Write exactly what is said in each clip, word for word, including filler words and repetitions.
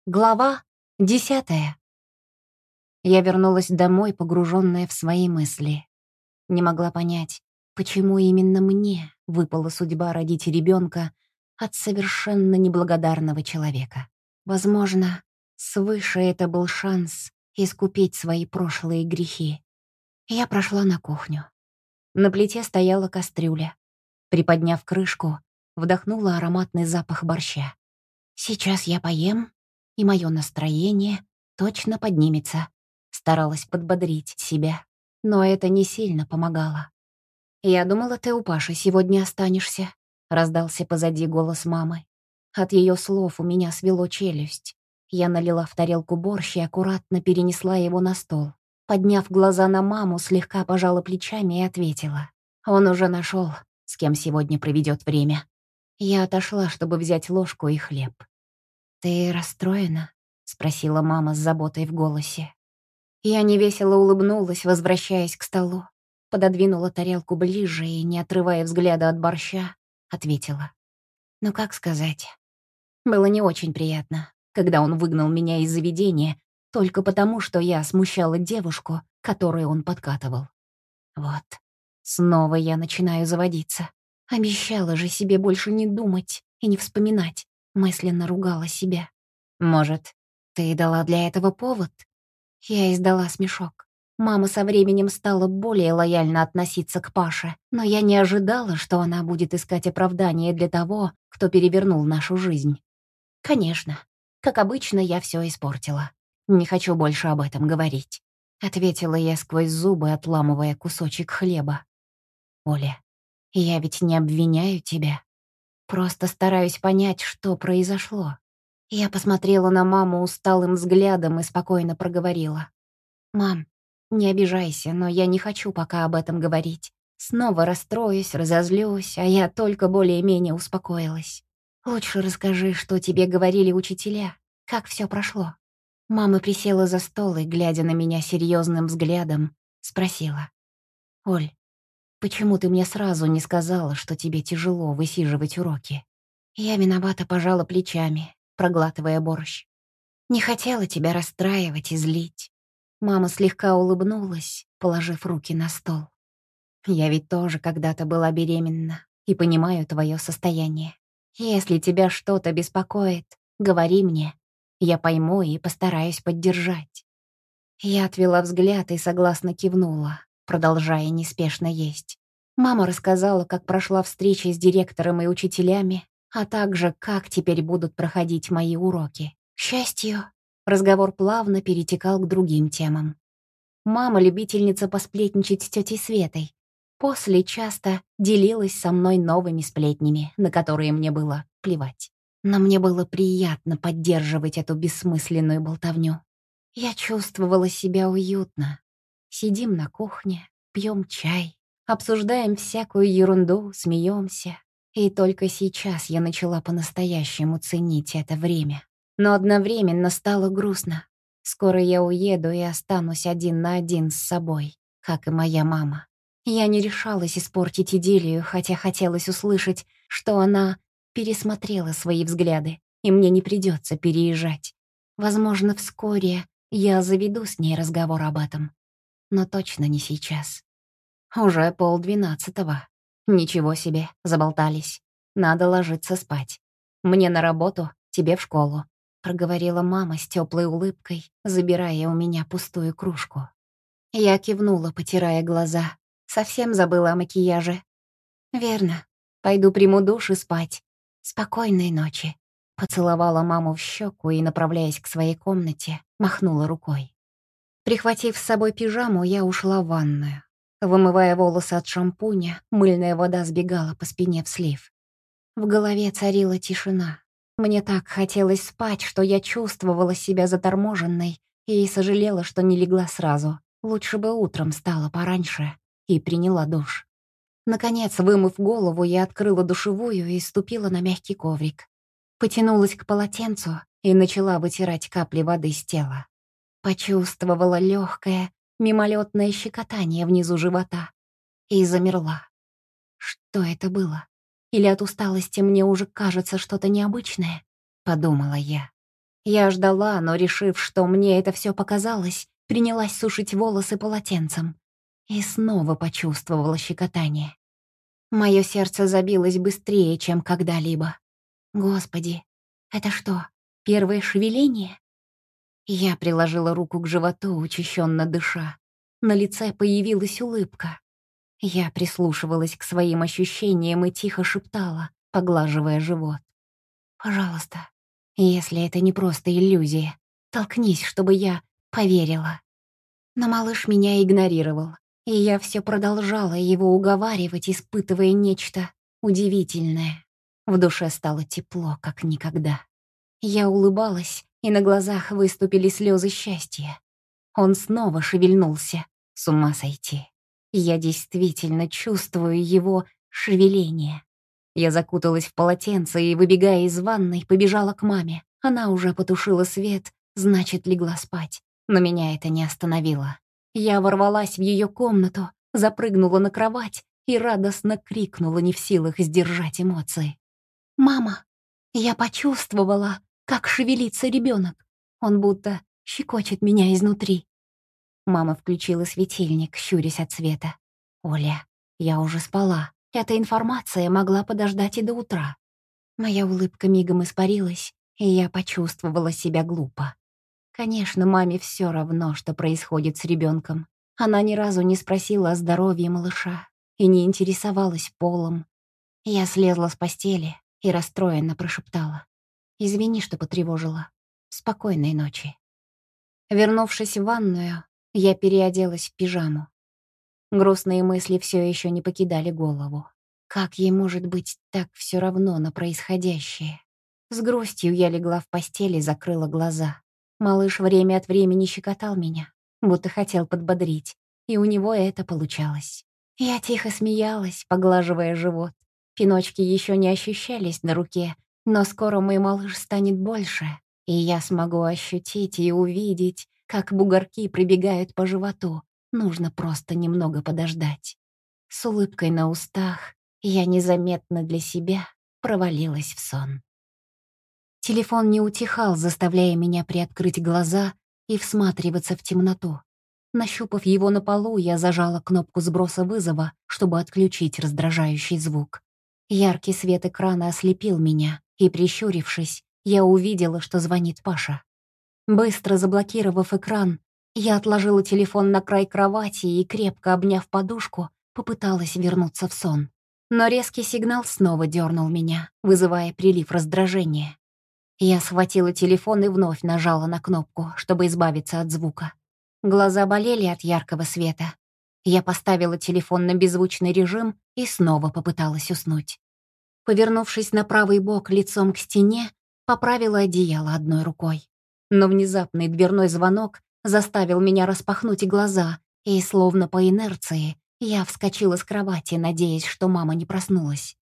Глава десятая. Я вернулась домой, погруженная в свои мысли. Не могла понять, почему именно мне выпала судьба родить ребенка от совершенно неблагодарного человека. Возможно, свыше это был шанс искупить свои прошлые грехи. Я прошла на кухню. На плите стояла кастрюля. Приподняв крышку, вдохнула ароматный запах борща. Сейчас я поем, и мое настроение точно поднимется. Старалась подбодрить себя, но это не сильно помогало. «Я думала, ты у Паши сегодня останешься», — раздался позади голос мамы. От ее слов у меня свело челюсть. Я налила в тарелку борщ и аккуратно перенесла его на стол. Подняв глаза на маму, слегка пожала плечами и ответила. «Он уже нашел, с кем сегодня проведет время». Я отошла, чтобы взять ложку и хлеб. «Ты расстроена?» — спросила мама с заботой в голосе. Я невесело улыбнулась, возвращаясь к столу. Пододвинула тарелку ближе и, не отрывая взгляда от борща, ответила. «Ну, как сказать? Было не очень приятно, когда он выгнал меня из заведения только потому, что я смущала девушку, которую он подкатывал. Вот, снова я начинаю заводиться. Обещала же себе больше не думать и не вспоминать. Мысленно ругала себя. Может, ты дала для этого повод?» Я издала смешок. Мама со временем стала более лояльно относиться к Паше, но я не ожидала, что она будет искать оправдание для того, кто перевернул нашу жизнь. «Конечно, как обычно, я все испортила. Не хочу больше об этом говорить», — ответила я сквозь зубы, отламывая кусочек хлеба. «Оля, я ведь не обвиняю тебя. Просто стараюсь понять, что произошло». Я посмотрела на маму усталым взглядом и спокойно проговорила. «Мам, не обижайся, но я не хочу пока об этом говорить. Снова расстроюсь, разозлюсь, а я только более-менее успокоилась. Лучше расскажи, что тебе говорили учителя, как все прошло». Мама присела за стол и, глядя на меня серьезным взглядом, спросила. «Оль, почему ты мне сразу не сказала, что тебе тяжело высиживать уроки?» Я виновата пожала плечами, проглатывая борщ. «Не хотела тебя расстраивать и злить». Мама слегка улыбнулась, положив руки на стол. «Я ведь тоже когда-то была беременна и понимаю твое состояние. Если тебя что-то беспокоит, говори мне. Я пойму и постараюсь поддержать». Я отвела взгляд и согласно кивнула, продолжая неспешно есть. Мама рассказала, как прошла встреча с директором и учителями, а также как теперь будут проходить мои уроки. К счастью, разговор плавно перетекал к другим темам. Мама, любительница посплетничать с тетей Светой, после часто делилась со мной новыми сплетнями, на которые мне было плевать. Но мне было приятно поддерживать эту бессмысленную болтовню. Я чувствовала себя уютно. Сидим на кухне, пьем чай, обсуждаем всякую ерунду, смеемся. И только сейчас я начала по-настоящему ценить это время. Но одновременно стало грустно. Скоро я уеду и останусь один на один с собой, как и моя мама. Я не решалась испортить идиллию, хотя хотелось услышать, что она пересмотрела свои взгляды, и мне не придется переезжать. Возможно, вскоре я заведу с ней разговор об этом. Но точно не сейчас. Уже полдвенадцатого. Ничего себе, заболтались. Надо ложиться спать. Мне на работу, тебе в школу, проговорила мама с теплой улыбкой, забирая у меня пустую кружку. Я кивнула, потирая глаза. Совсем забыла о макияже. Верно. Пойду приму душ и спать. Спокойной ночи. Поцеловала маму в щеку и, направляясь к своей комнате, махнула рукой. Прихватив с собой пижаму, я ушла в ванную. Вымывая волосы от шампуня, мыльная вода сбегала по спине в слив. В голове царила тишина. Мне так хотелось спать, что я чувствовала себя заторможенной и сожалела, что не легла сразу. Лучше бы утром встала пораньше и приняла душ. Наконец, вымыв голову, я открыла душевую и ступила на мягкий коврик. Потянулась к полотенцу и начала вытирать капли воды с тела. Почувствовала легкое, мимолетное щекотание внизу живота и замерла. Что это было? Или от усталости мне уже кажется что-то необычное? Подумала я. Я ждала, но, решив, что мне это все показалось, принялась сушить волосы полотенцем. И снова почувствовала щекотание. Мое сердце забилось быстрее, чем когда-либо. Господи, это что, первое шевеление? Я приложила руку к животу, учащенно дыша. На лице появилась улыбка. Я прислушивалась к своим ощущениям и тихо шептала, поглаживая живот. «Пожалуйста, если это не просто иллюзия, толкнись, чтобы я поверила». Но малыш меня игнорировал, и я все продолжала его уговаривать, испытывая нечто удивительное. В душе стало тепло, как никогда. Я улыбалась, и на глазах выступили слезы счастья. Он снова шевельнулся. С ума сойти. Я действительно чувствую его шевеление. Я закуталась в полотенце и, выбегая из ванной, побежала к маме. Она уже потушила свет, значит, легла спать. Но меня это не остановило. Я ворвалась в ее комнату, запрыгнула на кровать и радостно крикнула, не в силах сдержать эмоции. «Мама, я почувствовала, как шевелится ребенок. Он будто щекочет меня изнутри». Мама включила светильник, щурясь от света. «Оля, я уже спала. Эта информация могла подождать и до утра». Моя улыбка мигом испарилась, и я почувствовала себя глупо. Конечно, маме все равно, что происходит с ребенком. Она ни разу не спросила о здоровье малыша и не интересовалась полом. Я слезла с постели и расстроенно прошептала: «Извини, что потревожила. Спокойной ночи». Вернувшись в ванную, я переоделась в пижаму. Грустные мысли все еще не покидали голову. Как ей может быть так все равно на происходящее? С грустью я легла в постель и закрыла глаза. Малыш время от времени щекотал меня, будто хотел подбодрить, и у него это получалось. Я тихо смеялась, поглаживая живот. Пиночки еще не ощущались на руке, но скоро мой малыш станет больше, и я смогу ощутить и увидеть, как бугорки пробегают по животу. Нужно просто немного подождать. С улыбкой на устах я незаметно для себя провалилась в сон. Телефон не утихал, заставляя меня приоткрыть глаза и всматриваться в темноту. Нащупав его на полу, я зажала кнопку сброса вызова, чтобы отключить раздражающий звук. Яркий свет экрана ослепил меня, и, прищурившись, я увидела, что звонит Паша. Быстро заблокировав экран, я отложила телефон на край кровати и, крепко обняв подушку, попыталась вернуться в сон. Но резкий сигнал снова дернул меня, вызывая прилив раздражения. Я схватила телефон и вновь нажала на кнопку, чтобы избавиться от звука. Глаза болели от яркого света. Я поставила телефон на беззвучный режим и снова попыталась уснуть. Повернувшись на правый бок лицом к стене, поправила одеяло одной рукой. Но внезапный дверной звонок заставил меня распахнуть глаза, и, словно по инерции, я вскочила с кровати, надеясь, что мама не проснулась.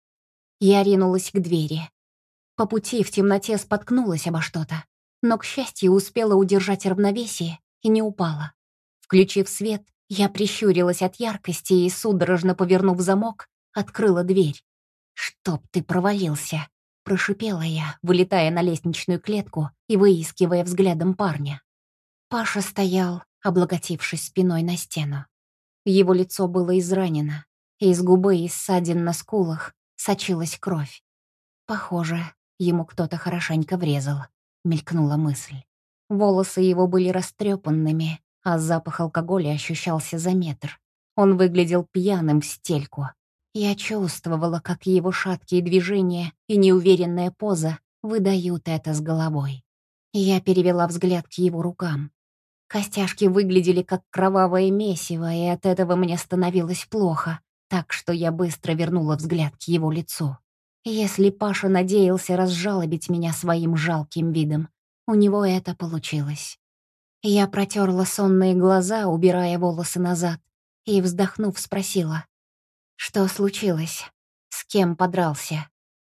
Я ринулась к двери. По пути в темноте споткнулась обо что-то, но, к счастью, успела удержать равновесие и не упала. Включив свет, я прищурилась от яркости и, судорожно повернув замок, открыла дверь. «Чтоб ты провалился!» — прошипела я, вылетая на лестничную клетку и выискивая взглядом парня. Паша стоял, облокотившись спиной на стену. Его лицо было изранено, и из губы и ссадин на скулах сочилась кровь. Похоже, ему кто-то хорошенько врезал, мелькнула мысль. Волосы его были растрепанными, а запах алкоголя ощущался за метр. Он выглядел пьяным в стельку. Я чувствовала, как его шаткие движения и неуверенная поза выдают это с головой. Я перевела взгляд к его рукам. Костяшки выглядели как кровавое месиво, и от этого мне становилось плохо, так что я быстро вернула взгляд к его лицу. Если Паша надеялся разжалобить меня своим жалким видом, у него это получилось. Я протерла сонные глаза, убирая волосы назад, и, вздохнув, спросила: «Что случилось? С кем подрался?»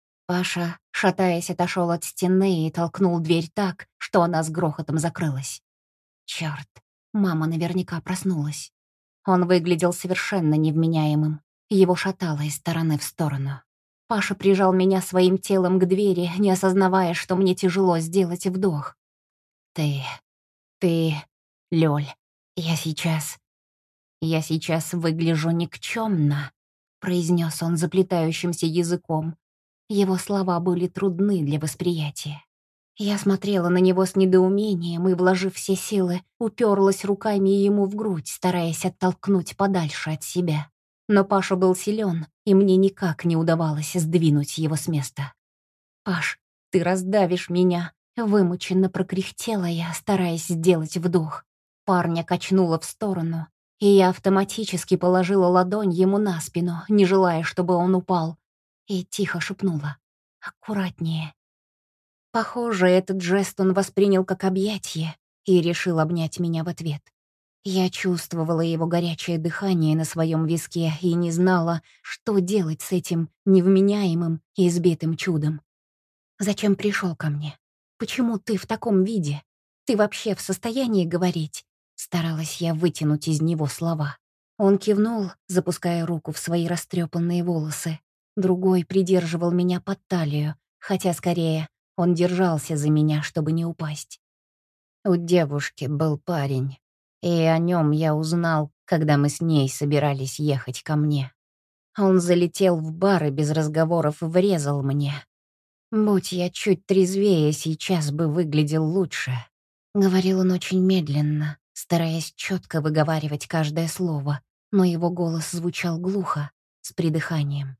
Паша, шатаясь, отошел от стены и толкнул дверь так, что она с грохотом закрылась. Черт, мама наверняка проснулась. Он выглядел совершенно невменяемым. Его шатало из стороны в сторону. Паша прижал меня своим телом к двери, не осознавая, что мне тяжело сделать вдох. Ты... ты... Лёль, я сейчас... я сейчас выгляжу никчёмно, произнёс он заплетающимся языком. Его слова были трудны для восприятия. Я смотрела на него с недоумением и, вложив все силы, уперлась руками ему в грудь, стараясь оттолкнуть подальше от себя. Но Паша был силен, и мне никак не удавалось сдвинуть его с места. «Паш, ты раздавишь меня!» — вымученно прокряхтела я, стараясь сделать вдох. Парня качнуло в сторону, и я автоматически положила ладонь ему на спину, не желая, чтобы он упал, и тихо шепнула: «Аккуратнее». Похоже, этот жест он воспринял как объятие и решил обнять меня в ответ. Я чувствовала его горячее дыхание на своем виске и не знала, что делать с этим невменяемым и избитым чудом. «Зачем пришел ко мне? Почему ты в таком виде? Ты вообще в состоянии говорить?» Старалась я вытянуть из него слова. Он кивнул, запуская руку в свои растрепанные волосы. Другой придерживал меня под талию, хотя скорее он держался за меня, чтобы не упасть. У девушки был парень, и о нем я узнал, когда мы с ней собирались ехать ко мне. Он залетел в бар и без разговоров врезал мне. Будь я чуть трезвее, сейчас бы выглядел лучше. Говорил он очень медленно, стараясь четко выговаривать каждое слово, но его голос звучал глухо, с придыханием.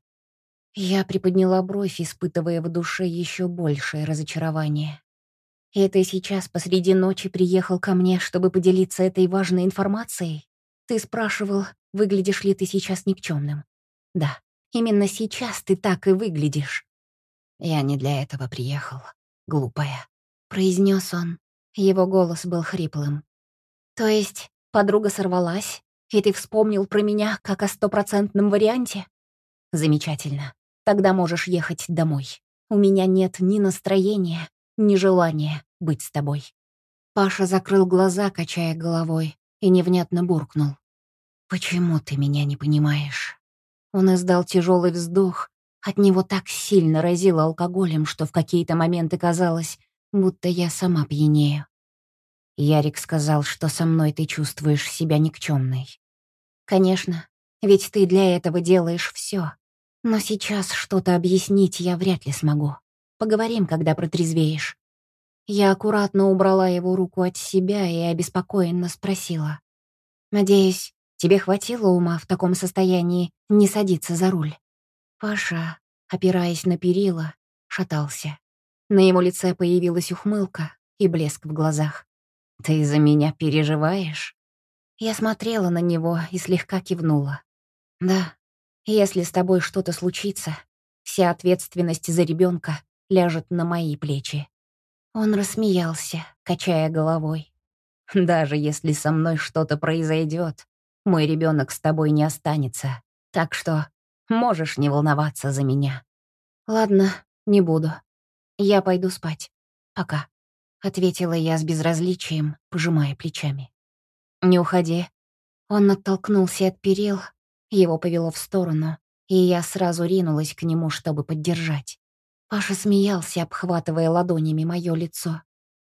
Я приподняла бровь, испытывая в душе еще большее разочарование. «И ты сейчас посреди ночи приехал ко мне, чтобы поделиться этой важной информацией? Ты спрашивал, выглядишь ли ты сейчас никчемным? Да, именно сейчас ты так и выглядишь». «Я не для этого приехал, глупая», — произнес он. Его голос был хриплым. «То есть подруга сорвалась, и ты вспомнил про меня как о стопроцентном варианте? Замечательно. Тогда можешь ехать домой. У меня нет ни настроения, ни желания быть с тобой». Паша закрыл глаза, качая головой, и невнятно буркнул: «Почему ты меня не понимаешь?» Он издал тяжелый вздох. От него так сильно разило алкоголем, что в какие-то моменты казалось, будто я сама пьянею. Ярик сказал, что со мной ты чувствуешь себя никчемной. Конечно, ведь ты для этого делаешь все. Но сейчас что-то объяснить я вряд ли смогу. Поговорим, когда протрезвеешь. Я аккуратно убрала его руку от себя и обеспокоенно спросила: «Надеюсь, тебе хватило ума в таком состоянии не садиться за руль?» Паша, опираясь на перила, шатался. На его лице появилась ухмылка и блеск в глазах. «Ты за меня переживаешь?» Я смотрела на него и слегка кивнула. «Да, если с тобой что-то случится, вся ответственность за ребенка ляжет на мои плечи». Он рассмеялся, качая головой. «Даже если со мной что-то произойдет, мой ребенок с тобой не останется, так что можешь не волноваться за меня». «Ладно, не буду. Я пойду спать. Пока», — ответила я с безразличием, пожимая плечами. «Не уходи». Он оттолкнулся от перил, его повело в сторону, и я сразу ринулась к нему, чтобы поддержать. Паша смеялся, обхватывая ладонями мое лицо.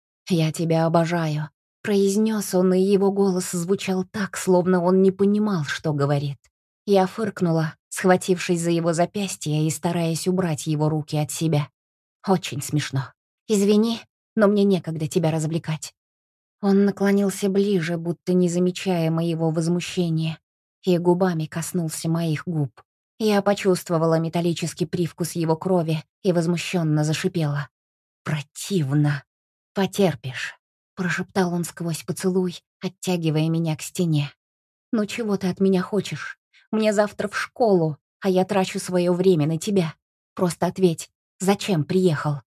«Я тебя обожаю», — произнес он, и его голос звучал так, словно он не понимал, что говорит. Я фыркнула, схватившись за его запястье и стараясь убрать его руки от себя. «Очень смешно. Извини, но мне некогда тебя развлекать». Он наклонился ближе, будто не замечая моего возмущения, и губами коснулся моих губ. Я почувствовала металлический привкус его крови и возмущенно зашипела: «Противно! Потерпишь!» — прошептал он сквозь поцелуй, оттягивая меня к стене. «Ну чего ты от меня хочешь? Мне завтра в школу, а я трачу свое время на тебя. Просто ответь, зачем приехал?»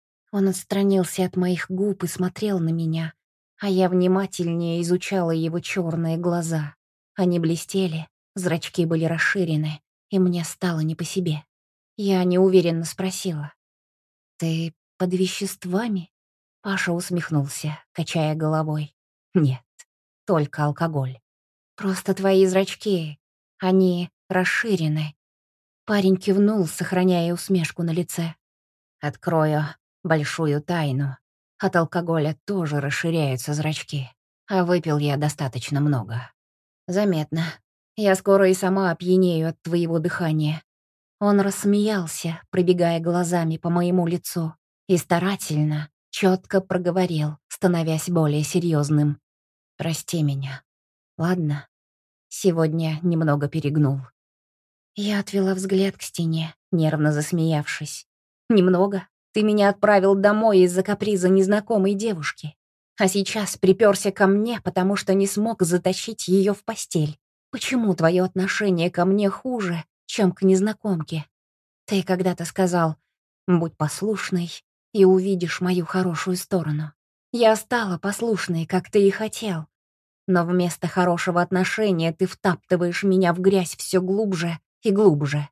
Он отстранился от моих губ и смотрел на меня, а я внимательнее изучала его черные глаза. Они блестели, зрачки были расширены, и мне стало не по себе. Я неуверенно спросила: «Ты под веществами?» Паша усмехнулся, качая головой. «Нет, только алкоголь. Просто твои зрачки, они расширены». Парень кивнул, сохраняя усмешку на лице. «Открою большую тайну. От алкоголя тоже расширяются зрачки. А выпил я достаточно много. Заметно. Я скоро и сама опьянею от твоего дыхания. Он рассмеялся, пробегая глазами по моему лицу, и старательно, четко проговорил, становясь более серьезным. «Прости меня. Ладно? Сегодня немного перегнул». Я отвела взгляд к стене, нервно засмеявшись. «Немного? Ты меня отправил домой из-за каприза незнакомой девушки. А сейчас приперся ко мне, потому что не смог затащить ее в постель. Почему твое отношение ко мне хуже, чем к незнакомке? Ты когда-то сказал, будь послушной и увидишь мою хорошую сторону. Я стала послушной, как ты и хотел. Но вместо хорошего отношения ты втаптываешь меня в грязь все глубже и глубже».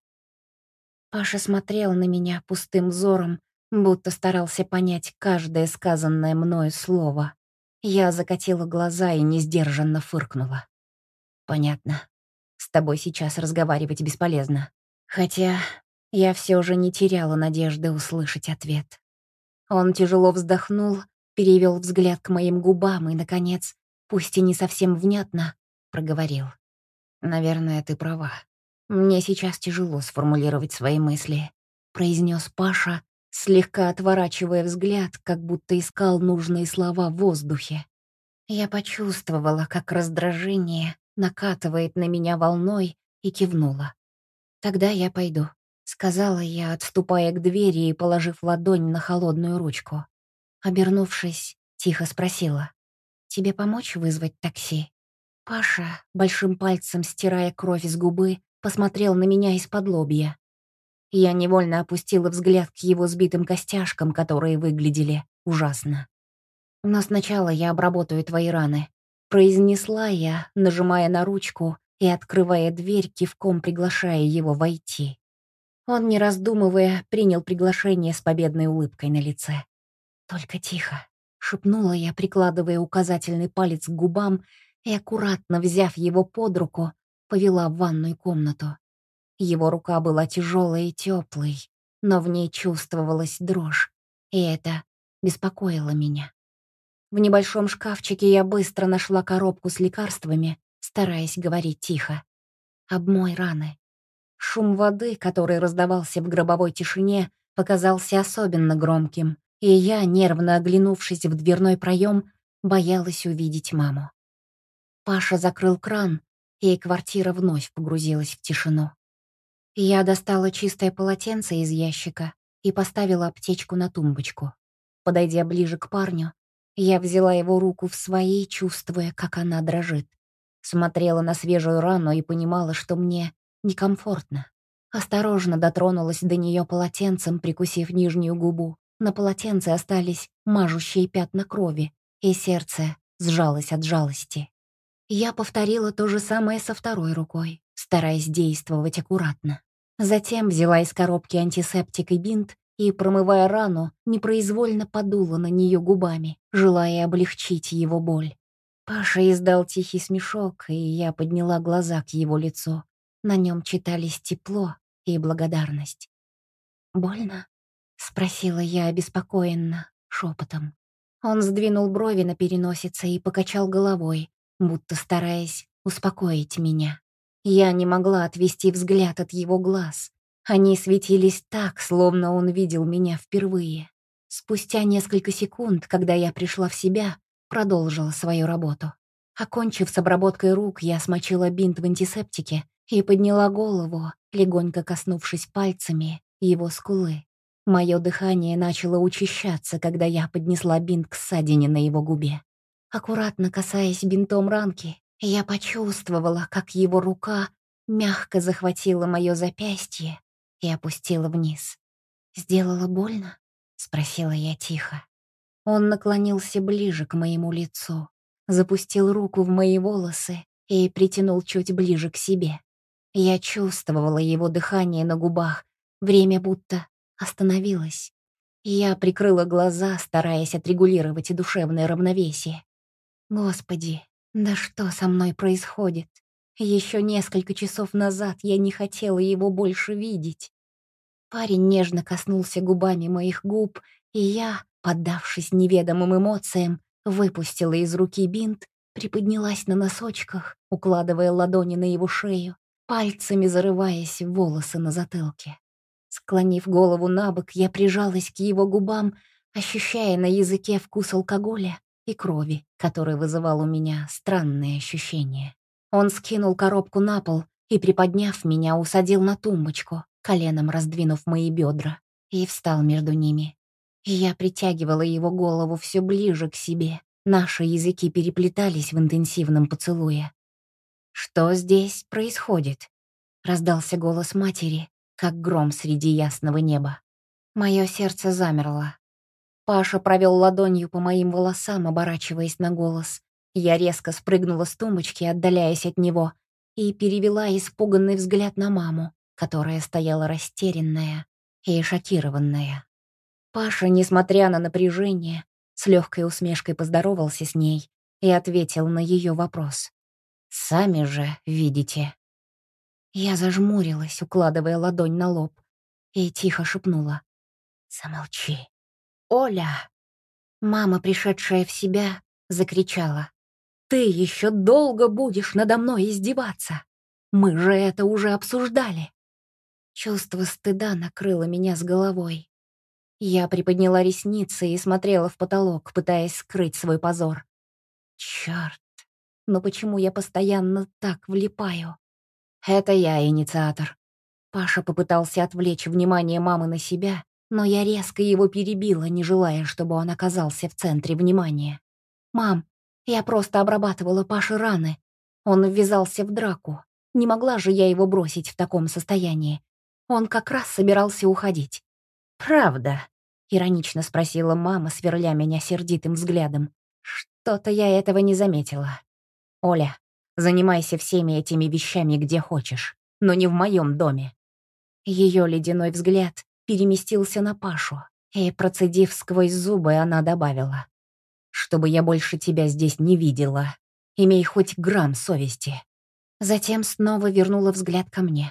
Паша смотрел на меня пустым взором, будто старался понять каждое сказанное мною слово. Я закатила глаза и несдержанно фыркнула. «Понятно. С тобой сейчас разговаривать бесполезно. Хотя я все же не теряла надежды услышать ответ». Он тяжело вздохнул, перевел взгляд к моим губам и, наконец, пусть и не совсем внятно, проговорил. «Наверное, ты права. Мне сейчас тяжело сформулировать свои мысли», — произнес Паша, слегка отворачивая взгляд, как будто искал нужные слова в воздухе. Я почувствовала, как раздражение накатывает на меня волной, и кивнула. «Тогда я пойду», — сказала я, отступая к двери и положив ладонь на холодную ручку. Обернувшись, тихо спросила. «Тебе помочь вызвать такси?» Паша, большим пальцем стирая кровь с губы, посмотрел на меня из-под лобья. Я невольно опустила взгляд к его сбитым костяшкам, которые выглядели ужасно. «Но сначала я обработаю твои раны», — произнесла я, нажимая на ручку и открывая дверь, кивком приглашая его войти. Он, не раздумывая, принял приглашение с победной улыбкой на лице. «Только тихо», — шепнула я, прикладывая указательный палец к губам и, аккуратно взяв его под руку, повела в ванную комнату. Его рука была тяжелой и теплой, но в ней чувствовалась дрожь, и это беспокоило меня. В небольшом шкафчике я быстро нашла коробку с лекарствами, стараясь говорить тихо. «Обмой раны». Шум воды, который раздавался в гробовой тишине, показался особенно громким, и я, нервно оглянувшись в дверной проем, боялась увидеть маму. Паша закрыл кран, и квартира вновь погрузилась в тишину. Я достала чистое полотенце из ящика и поставила аптечку на тумбочку. Подойдя ближе к парню, я взяла его руку в свои, чувствуя, как она дрожит. Смотрела на свежую рану и понимала, что мне некомфортно. Осторожно дотронулась до нее полотенцем, прикусив нижнюю губу. На полотенце остались мажущие пятна крови, и сердце сжалось от жалости. Я повторила то же самое со второй рукой, стараясь действовать аккуратно. Затем взяла из коробки антисептик и бинт и, промывая рану, непроизвольно подула на нее губами, желая облегчить его боль. Паша издал тихий смешок, и я подняла глаза к его лицу. На нем читались тепло и благодарность. «Больно?» — спросила я обеспокоенно, шепотом. Он сдвинул брови на переносице и покачал головой, будто стараясь успокоить меня. Я не могла отвести взгляд от его глаз. Они светились так, словно он видел меня впервые. Спустя несколько секунд, когда я пришла в себя, продолжила свою работу. Окончив с обработкой рук, я смочила бинт в антисептике и подняла голову, легонько коснувшись пальцами его скулы. Мое дыхание начало учащаться, когда я поднесла бинт к ссадине на его губе. Аккуратно касаясь бинтом ранки, я почувствовала, как его рука мягко захватила мое запястье и опустила вниз. «Сделала больно?» — спросила я тихо. Он наклонился ближе к моему лицу, запустил руку в мои волосы и притянул чуть ближе к себе. Я чувствовала его дыхание на губах, время будто остановилось. Я прикрыла глаза, стараясь отрегулировать душевное равновесие. Господи, да что со мной происходит? Еще несколько часов назад я не хотела его больше видеть. Парень нежно коснулся губами моих губ, и я, поддавшись неведомым эмоциям, выпустила из руки бинт, приподнялась на носочках, укладывая ладони на его шею, пальцами зарываясь в волосы на затылке. Склонив голову на бок, я прижалась к его губам, ощущая на языке вкус алкоголя и крови, который вызывал у меня странные ощущения. Он скинул коробку на пол и, приподняв меня, усадил на тумбочку, коленом раздвинув мои бедра, и встал между ними. Я притягивала его голову все ближе к себе. Наши языки переплетались в интенсивном поцелуе. «Что здесь происходит?» — раздался голос матери, как гром среди ясного неба. Мое сердце замерло. Паша провел ладонью по моим волосам, оборачиваясь на голос. Я резко спрыгнула с тумбочки, отдаляясь от него, и перевела испуганный взгляд на маму, которая стояла растерянная и шокированная. Паша, несмотря на напряжение, с легкой усмешкой поздоровался с ней и ответил на ее вопрос. «Сами же видите». Я зажмурилась, укладывая ладонь на лоб, и тихо шепнула. «Замолчи». «Оля!» Мама, пришедшая в себя, закричала. «Ты еще долго будешь надо мной издеваться? Мы же это уже обсуждали». Чувство стыда накрыло меня с головой. Я приподняла ресницы и смотрела в потолок, пытаясь скрыть свой позор. Черт, но почему я постоянно так влипаю? Это я инициатор. Паша попытался отвлечь внимание мамы на себя, но я резко его перебила, не желая, чтобы он оказался в центре внимания. «Мам, я просто обрабатывала Паше раны. Он ввязался в драку. Не могла же я его бросить в таком состоянии. Он как раз собирался уходить». «Правда?» — иронично спросила мама, сверля меня сердитым взглядом. «Что-то я этого не заметила. Оля, занимайся всеми этими вещами где хочешь, но не в моем доме». Ее ледяной взгляд переместился на Пашу, и, процедив сквозь зубы, она добавила. «Чтобы я больше тебя здесь не видела. Имей хоть грамм совести». Затем снова вернула взгляд ко мне.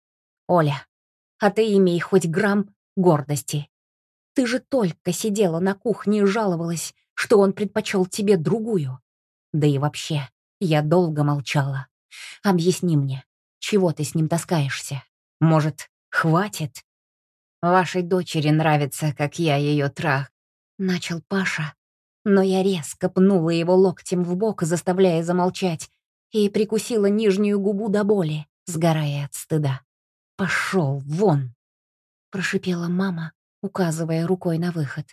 «Оля, а ты имей хоть грамм гордости. Ты же только сидела на кухне и жаловалась, что он предпочел тебе другую. Да и вообще, я долго молчала. Объясни мне, чего ты с ним таскаешься? Может, хватит?» «Вашей дочери нравится, как я ее трах», — начал Паша, но я резко пнула его локтем в бок, заставляя замолчать, и прикусила нижнюю губу до боли, сгорая от стыда. «Пошел вон!» — прошипела мама, указывая рукой на выход.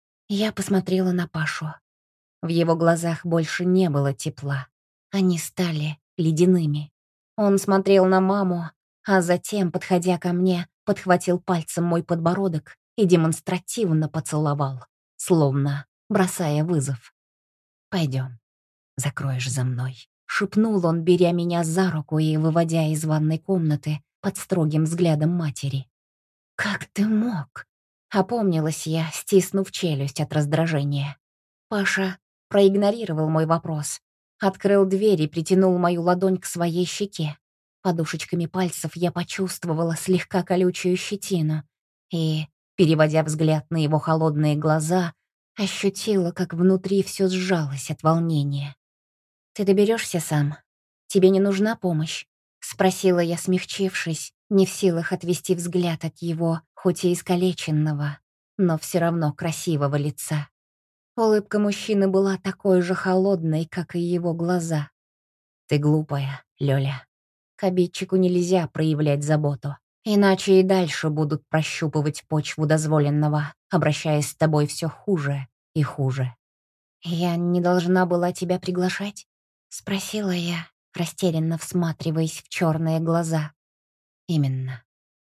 Я посмотрела на Пашу. В его глазах больше не было тепла. Они стали ледяными. Он смотрел на маму, а затем, подходя ко мне, подхватил пальцем мой подбородок и демонстративно поцеловал, словно бросая вызов. «Пойдем, закроешь за мной», — шепнул он, беря меня за руку и выводя из ванной комнаты под строгим взглядом матери. «Как ты мог?» — опомнилась я, стиснув челюсть от раздражения. Паша проигнорировал мой вопрос, открыл дверь и притянул мою ладонь к своей щеке. Подушечками пальцев я почувствовала слегка колючую щетину и, переводя взгляд на его холодные глаза, ощутила, как внутри все сжалось от волнения. «Ты доберешься сам? Тебе не нужна помощь?» — спросила я, смягчившись, не в силах отвести взгляд от его, хоть и искалеченного, но все равно красивого лица. Улыбка мужчины была такой же холодной, как и его глаза. «Ты глупая, Лёля. К обидчику нельзя проявлять заботу, иначе и дальше будут прощупывать почву дозволенного, обращаясь с тобой все хуже и хуже». «Я не должна была тебя приглашать?» — спросила я, растерянно всматриваясь в черные глаза. «Именно».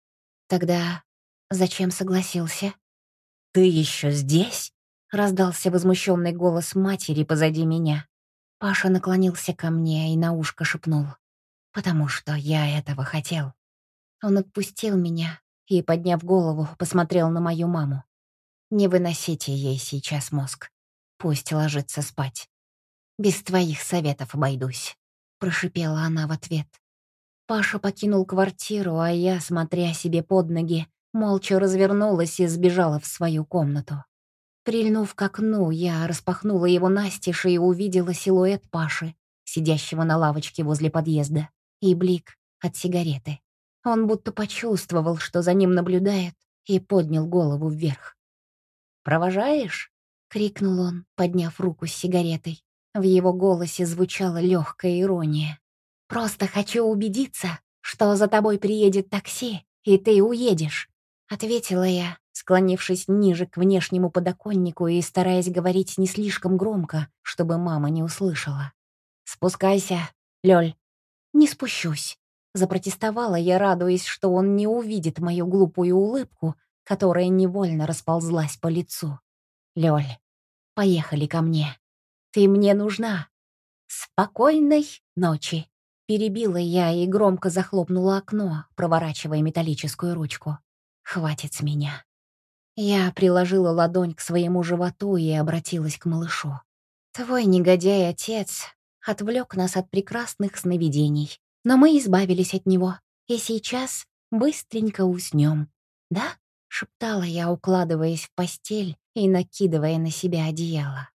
«Тогда зачем согласился?» «Ты еще здесь?» — раздался возмущенный голос матери позади меня. Паша наклонился ко мне и на ушко шепнул. «Потому что я этого хотел». Он отпустил меня и, подняв голову, посмотрел на мою маму. «Не выносите ей сейчас мозг. Пусть ложится спать. Без твоих советов обойдусь», — прошипела она в ответ. Паша покинул квартиру, а я, смотря себе под ноги, молча развернулась и сбежала в свою комнату. Прильнув к окну, я распахнула его настежь и увидела силуэт Паши, сидящего на лавочке возле подъезда, и блик от сигареты. Он будто почувствовал, что за ним наблюдает, и поднял голову вверх. «Провожаешь?» — крикнул он, подняв руку с сигаретой. В его голосе звучала легкая ирония. «Просто хочу убедиться, что за тобой приедет такси, и ты уедешь», — ответила я, склонившись ниже к внешнему подоконнику и стараясь говорить не слишком громко, чтобы мама не услышала. «Спускайся, Лёль». «Не спущусь», — запротестовала я, радуясь, что он не увидит мою глупую улыбку, которая невольно расползлась по лицу. «Лёль, поехали ко мне. Ты мне нужна. Спокойной ночи». Перебила я и громко захлопнула окно, проворачивая металлическую ручку. «Хватит с меня». Я приложила ладонь к своему животу и обратилась к малышу. «Твой негодяй-отец отвлек нас от прекрасных сновидений, но мы избавились от него, и сейчас быстренько уснем. Да?» — шептала я, укладываясь в постель и накидывая на себя одеяло.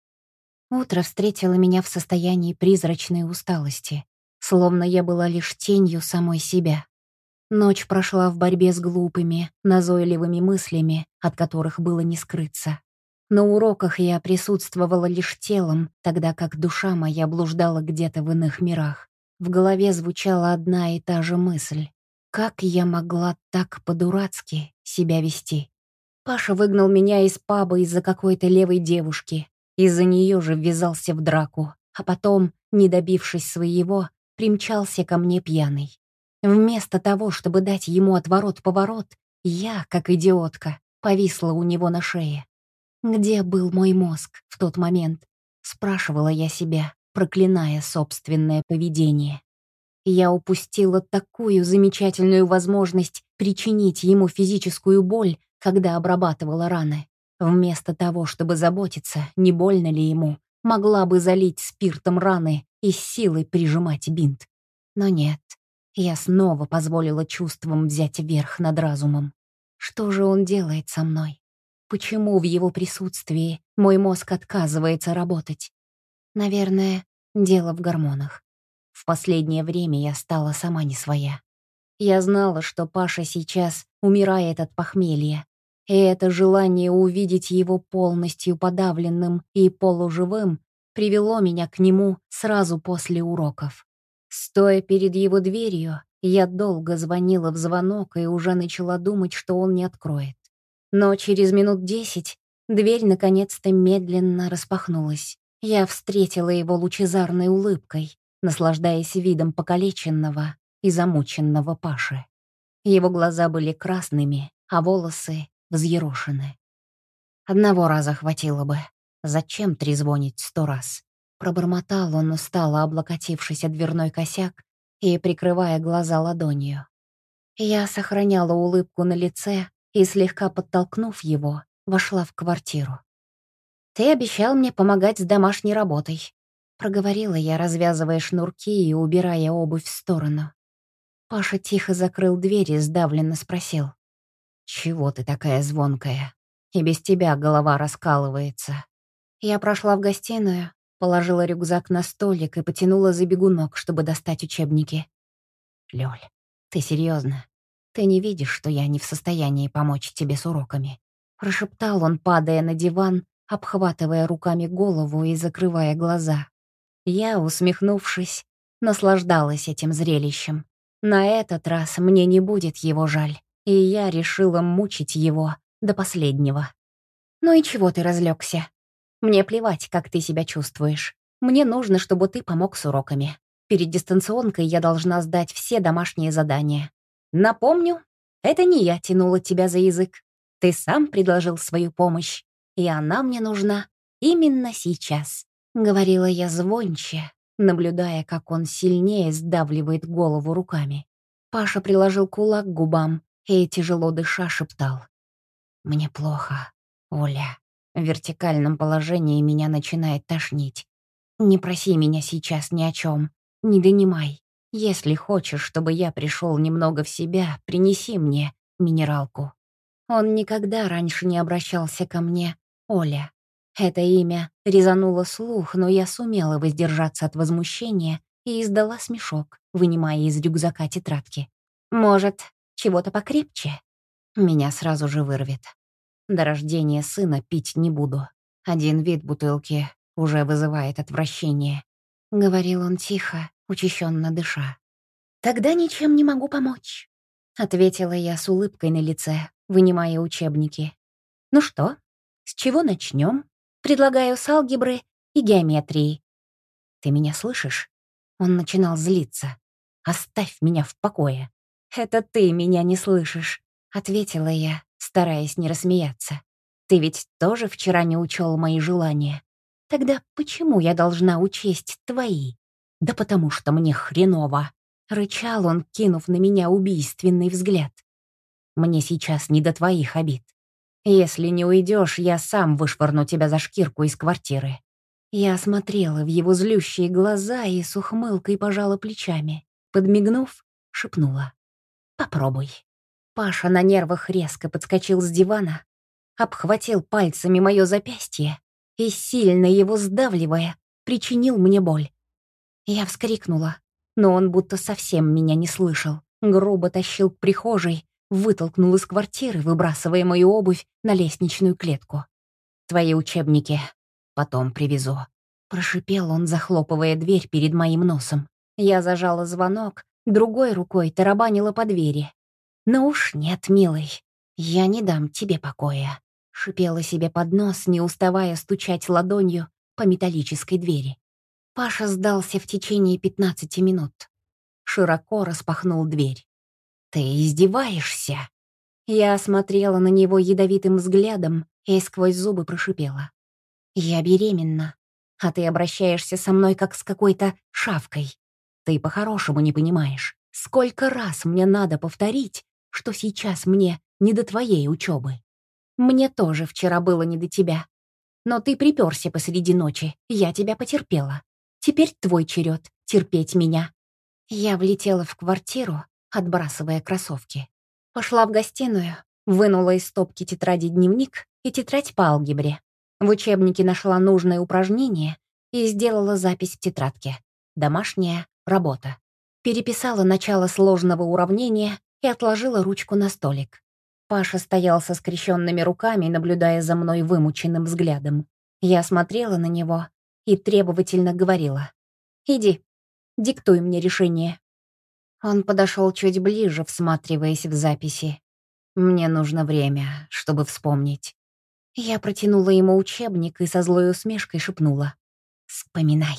Утро встретило меня в состоянии призрачной усталости, словно я была лишь тенью самой себя. Ночь прошла в борьбе с глупыми, назойливыми мыслями, от которых было не скрыться. На уроках я присутствовала лишь телом, тогда как душа моя блуждала где-то в иных мирах. В голове звучала одна и та же мысль. Как я могла так по-дурацки себя вести? Паша выгнал меня из паба из-за какой-то левой девушки. Из-за нее же ввязался в драку, а потом, не добившись своего, примчался ко мне пьяный. Вместо того, чтобы дать ему отворот-поворот, я, как идиотка, повисла у него на шее. Где был мой мозг в тот момент? Спрашивала я себя, проклиная собственное поведение. Я упустила такую замечательную возможность причинить ему физическую боль, когда обрабатывала раны. Вместо того, чтобы заботиться, не больно ли ему, могла бы залить спиртом раны и с силой прижимать бинт. Но нет, я снова позволила чувствам взять верх над разумом. Что же он делает со мной? Почему в его присутствии мой мозг отказывается работать? Наверное, дело в гормонах. В последнее время я стала сама не своя. Я знала, что Паша сейчас умирает от похмелья, и это желание увидеть его полностью подавленным и полуживым привело меня к нему сразу после уроков. Стоя перед его дверью, я долго звонила в звонок и уже начала думать, что он не откроет. Но через минут десять дверь наконец-то медленно распахнулась. Я встретила его лучезарной улыбкой, наслаждаясь видом покалеченного и замученного Паши. Его глаза были красными, а волосы взъерошены. Одного раза хватило бы. Зачем трезвонить сто раз? Пробормотал он, устало облокотившись о дверной косяк и прикрывая глаза ладонью. Я сохраняла улыбку на лице и, слегка подтолкнув его, вошла в квартиру. «Ты обещал мне помогать с домашней работой», — проговорила я, развязывая шнурки и убирая обувь в сторону. Паша тихо закрыл дверь и сдавленно спросил. «Чего ты такая звонкая? И без тебя голова раскалывается». Я прошла в гостиную, положила рюкзак на столик и потянула за бегунок, чтобы достать учебники. «Лёль, ты серьезно? Ты не видишь, что я не в состоянии помочь тебе с уроками?» Прошептал он, падая на диван, обхватывая руками голову и закрывая глаза. Я, усмехнувшись, наслаждалась этим зрелищем. На этот раз мне не будет его жаль, и я решила мучить его до последнего. «Ну и чего ты разлегся? Мне плевать, как ты себя чувствуешь. Мне нужно, чтобы ты помог с уроками. Перед дистанционкой я должна сдать все домашние задания. Напомню, это не я тянула тебя за язык. Ты сам предложил свою помощь, и она мне нужна именно сейчас», — говорила я звонче, наблюдая, как он сильнее сдавливает голову руками. Паша приложил кулак к губам и, тяжело дыша, шептал. «Мне плохо, Оля. В вертикальном положении меня начинает тошнить. Не проси меня сейчас ни о чем, не донимай. Если хочешь, чтобы я пришел немного в себя, принеси мне минералку». Он никогда раньше не обращался ко мне Оля. Это имя резануло слух, но я сумела воздержаться от возмущения и издала смешок, вынимая из рюкзака тетрадки. «Может, чего-то покрепче?» Меня сразу же вырвет. До рождения сына пить не буду. Один вид бутылки уже вызывает отвращение. Говорил он тихо, учащенно дыша. «Тогда ничем не могу помочь», — ответила я с улыбкой на лице, вынимая учебники. «Ну что, с чего начнем? Предлагаю с алгебры и геометрии». «Ты меня слышишь?» Он начинал злиться. «Оставь меня в покое». «Это ты меня не слышишь», — ответила я, стараясь не рассмеяться. «Ты ведь тоже вчера не учел мои желания. Тогда почему я должна учесть твои?» «Да потому что мне хреново», — рычал он, кинув на меня убийственный взгляд. «Мне сейчас не до твоих обид. Если не уйдешь, я сам вышвырну тебя за шкирку из квартиры». Я смотрела в его злющие глаза и с ухмылкой пожала плечами. Подмигнув, шепнула: «Попробуй». Паша на нервах резко подскочил с дивана, обхватил пальцами мое запястье и, сильно его сдавливая, причинил мне боль. Я вскрикнула, но он будто совсем меня не слышал. Грубо тащил к прихожей, вытолкнул из квартиры, выбрасывая мою обувь на лестничную клетку. «Твои учебники потом привезу», — прошипел он, захлопывая дверь перед моим носом. Я зажала звонок, другой рукой тарабанила по двери. «Ну уж нет, милый, я не дам тебе покоя», — шипела себе под нос, не уставая стучать ладонью по металлической двери. Паша сдался в течение пятнадцати минут. Широко распахнул дверь. «Ты издеваешься?» Я осмотрела на него ядовитым взглядом и сквозь зубы прошипела: «Я беременна, а ты обращаешься со мной как с какой-то шавкой. Ты по-хорошему не понимаешь, сколько раз мне надо повторить, что сейчас мне не до твоей учебы. Мне тоже вчера было не до тебя. Но ты приперся посреди ночи, я тебя потерпела. Теперь твой черед терпеть меня». Я влетела в квартиру, отбрасывая кроссовки. Пошла в гостиную, вынула из стопки тетради дневник и тетрадь по алгебре. В учебнике нашла нужное упражнение и сделала запись в тетрадке. Домашняя работа. Переписала начало сложного уравнения и отложила ручку на столик. Паша стоял со скрещенными руками, наблюдая за мной вымученным взглядом. Я смотрела на него и требовательно говорила: «Иди, диктуй мне решение». Он подошел чуть ближе, всматриваясь в записи. «Мне нужно время, чтобы вспомнить». Я протянула ему учебник и со злой усмешкой шепнула: «Вспоминай».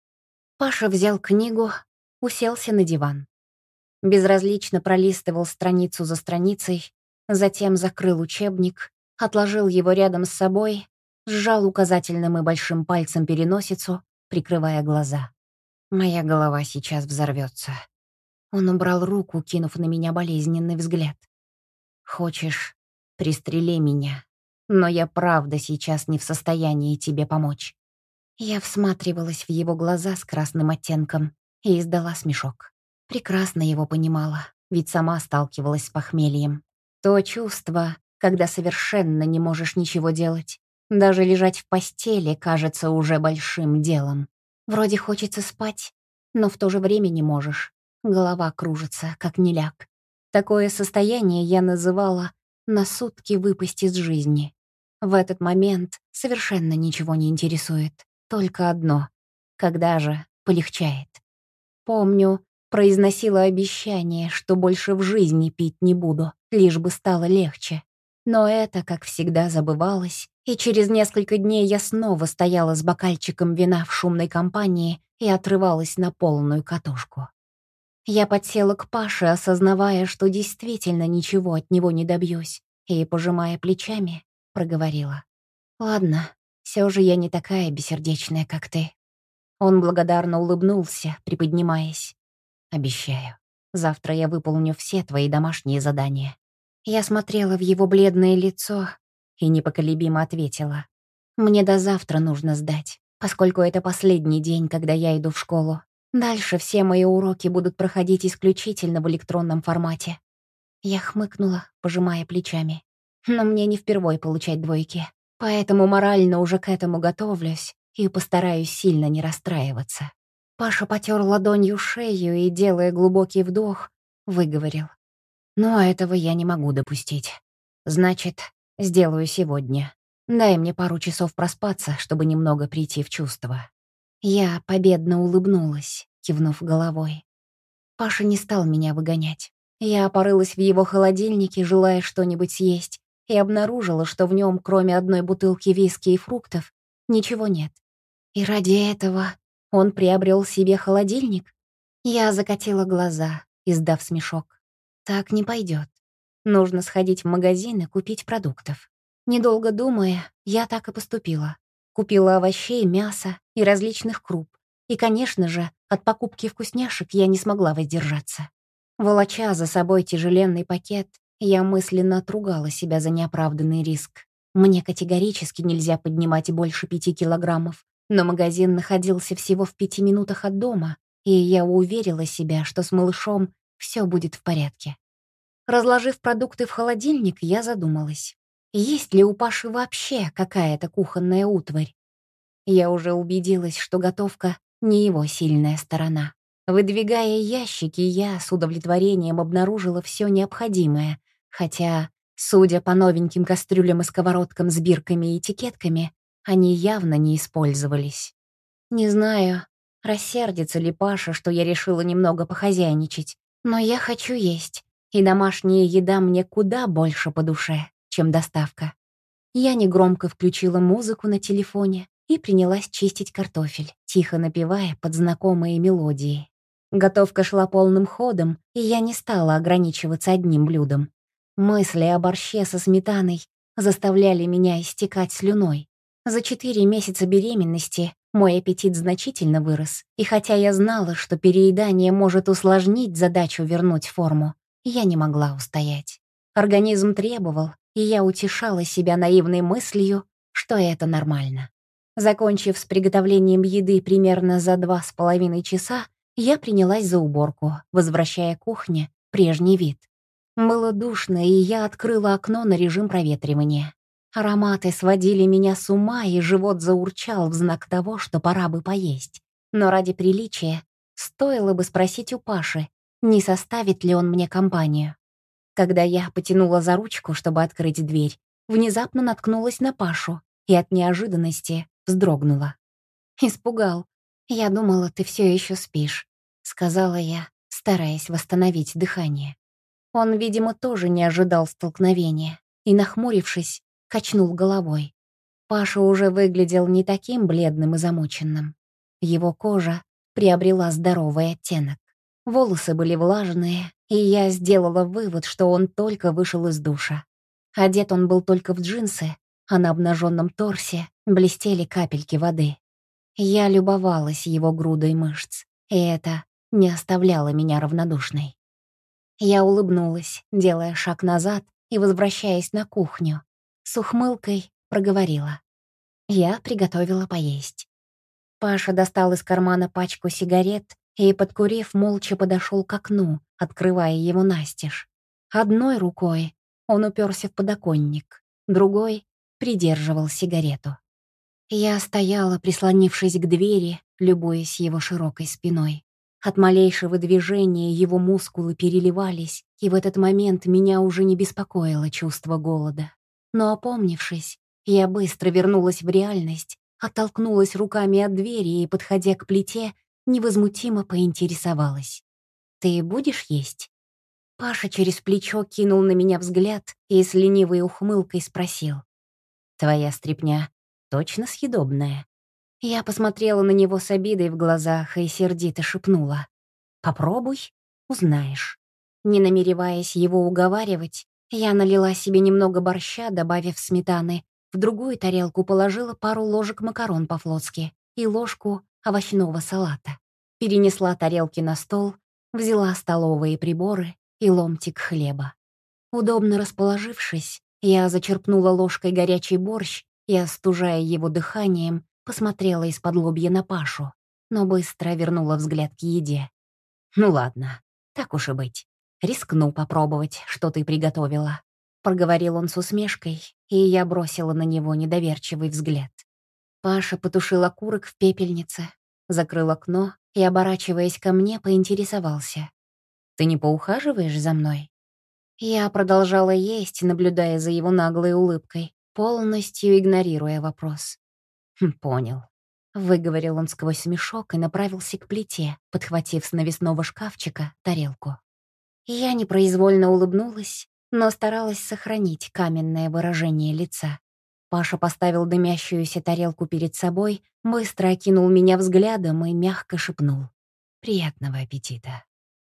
Паша взял книгу, уселся на диван. Безразлично пролистывал страницу за страницей, затем закрыл учебник, отложил его рядом с собой, сжал указательным и большим пальцем переносицу, прикрывая глаза. Моя голова сейчас взорвется. Он убрал руку, кинув на меня болезненный взгляд. «Хочешь, пристрели меня, но я правда сейчас не в состоянии тебе помочь». Я всматривалась в его глаза с красным оттенком и издала смешок. Прекрасно его понимала, ведь сама сталкивалась с похмельем. То чувство, когда совершенно не можешь ничего делать. Даже лежать в постели кажется уже большим делом. Вроде хочется спать, но в то же время не можешь. Голова кружится, как неляк. Такое состояние я называла «на сутки выпасть из жизни». В этот момент совершенно ничего не интересует. Только одно — когда же полегчает. Помню, произносила обещание, что больше в жизни пить не буду, лишь бы стало легче. Но это, как всегда, забывалось, и через несколько дней я снова стояла с бокальчиком вина в шумной компании и отрывалась на полную катушку. Я подсела к Паше, осознавая, что действительно ничего от него не добьюсь, и, пожимая плечами, проговорила: «Ладно, все же я не такая бессердечная, как ты». Он благодарно улыбнулся, приподнимаясь. «Обещаю, завтра я выполню все твои домашние задания». Я смотрела в его бледное лицо и непоколебимо ответила: «Мне до завтра нужно сдать, поскольку это последний день, когда я иду в школу. Дальше все мои уроки будут проходить исключительно в электронном формате». Я хмыкнула, пожимая плечами. «Но мне не впервой получать двойки. Поэтому морально уже к этому готовлюсь и постараюсь сильно не расстраиваться. Паша потер ладонью шею и, делая глубокий вдох, выговорил. Но этого я не могу допустить. Значит, сделаю сегодня. Дай мне пару часов проспаться, чтобы немного прийти в чувство. Я победно улыбнулась, кивнув головой. Паша не стал меня выгонять. Я порылась в его холодильнике, желая что-нибудь съесть, и обнаружила, что в нем, кроме одной бутылки виски и фруктов, ничего нет. И ради этого он приобрел себе холодильник? Я закатила глаза, издав смешок. Так не пойдет. Нужно сходить в магазин и купить продуктов. Недолго думая, я так и поступила. Купила овощей, мяса и различных круп. И, конечно же, от покупки вкусняшек я не смогла воздержаться. Волоча за собой тяжеленный пакет, я мысленно отругала себя за неоправданный риск. Мне категорически нельзя поднимать больше пяти килограммов, но магазин находился всего в пяти минутах от дома, и я уверила себя, что с малышом все будет в порядке. Разложив продукты в холодильник, я задумалась, есть ли у Паши вообще какая-то кухонная утварь. Я уже убедилась, что готовка — не его сильная сторона. Выдвигая ящики, я с удовлетворением обнаружила все необходимое, хотя, судя по новеньким кастрюлям и сковородкам с бирками и этикетками, они явно не использовались. Не знаю, рассердится ли Паша, что я решила немного похозяйничать, но я хочу есть, и домашняя еда мне куда больше по душе, чем доставка. Я негромко включила музыку на телефоне и принялась чистить картофель, тихо напевая под знакомые мелодии. Готовка шла полным ходом, и я не стала ограничиваться одним блюдом. Мысли о борще со сметаной заставляли меня истекать слюной. За четыре месяца беременности мой аппетит значительно вырос, и хотя я знала, что переедание может усложнить задачу вернуть форму, я не могла устоять. Организм требовал, и я утешала себя наивной мыслью, что это нормально. Закончив с приготовлением еды примерно за два с половиной часа, я принялась за уборку, возвращая кухне прежний вид. Было душно, и я открыла окно на режим проветривания. Ароматы сводили меня с ума, и живот заурчал в знак того, что пора бы поесть. Но ради приличия стоило бы спросить у Паши, не составит ли он мне компанию. Когда я потянула за ручку, чтобы открыть дверь, внезапно наткнулась на Пашу и от неожиданности вздрогнула. «Испугал. Я думала, ты все еще спишь», — сказала я, стараясь восстановить дыхание. Он, видимо, тоже не ожидал столкновения и, нахмурившись, качнул головой. Паша уже выглядел не таким бледным и замученным. Его кожа приобрела здоровый оттенок. Волосы были влажные, и я сделала вывод, что он только вышел из душа. Одет он был только в джинсы, а на обнаженном торсе блестели капельки воды. Я любовалась его грудой мышц, и это не оставляло меня равнодушной. Я улыбнулась, делая шаг назад и возвращаясь на кухню. С ухмылкой проговорила. Я приготовила поесть. Паша достал из кармана пачку сигарет и, подкурив, молча подошел к окну, открывая его настежь. Одной рукой он уперся в подоконник, другой придерживал сигарету. Я стояла, прислонившись к двери, любуясь его широкой спиной. От малейшего движения его мускулы переливались, и в этот момент меня уже не беспокоило чувство голода. Но, опомнившись, я быстро вернулась в реальность, оттолкнулась руками от двери и, подходя к плите, невозмутимо поинтересовалась. «Ты будешь есть?» Паша через плечо кинул на меня взгляд и с ленивой ухмылкой спросил. «Твоя стряпня точно съедобная?» Я посмотрела на него с обидой в глазах и сердито шепнула. «Попробуй, узнаешь». Не намереваясь его уговаривать, я налила себе немного борща, добавив сметаны, в другую тарелку положила пару ложек макарон по-флотски и ложку овощного салата. Перенесла тарелки на стол, взяла столовые приборы и ломтик хлеба. Удобно расположившись, я зачерпнула ложкой горячий борщ и, остужая его дыханием, посмотрела из-под лобья на Пашу, но быстро вернула взгляд к еде. «Ну ладно, так уж и быть. Рискну попробовать, что ты приготовила». проговорил он с усмешкой, и я бросила на него недоверчивый взгляд. Паша потушил окурок в пепельнице, закрыл окно и, оборачиваясь ко мне, поинтересовался. «Ты не поухаживаешь за мной?» Я продолжала есть, наблюдая за его наглой улыбкой, полностью игнорируя вопрос. «Хм, «Понял», — выговорил он сквозь смешок и направился к плите, подхватив с навесного шкафчика тарелку. Я непроизвольно улыбнулась, но старалась сохранить каменное выражение лица. Паша поставил дымящуюся тарелку перед собой, быстро окинул меня взглядом и мягко шепнул: «Приятного аппетита».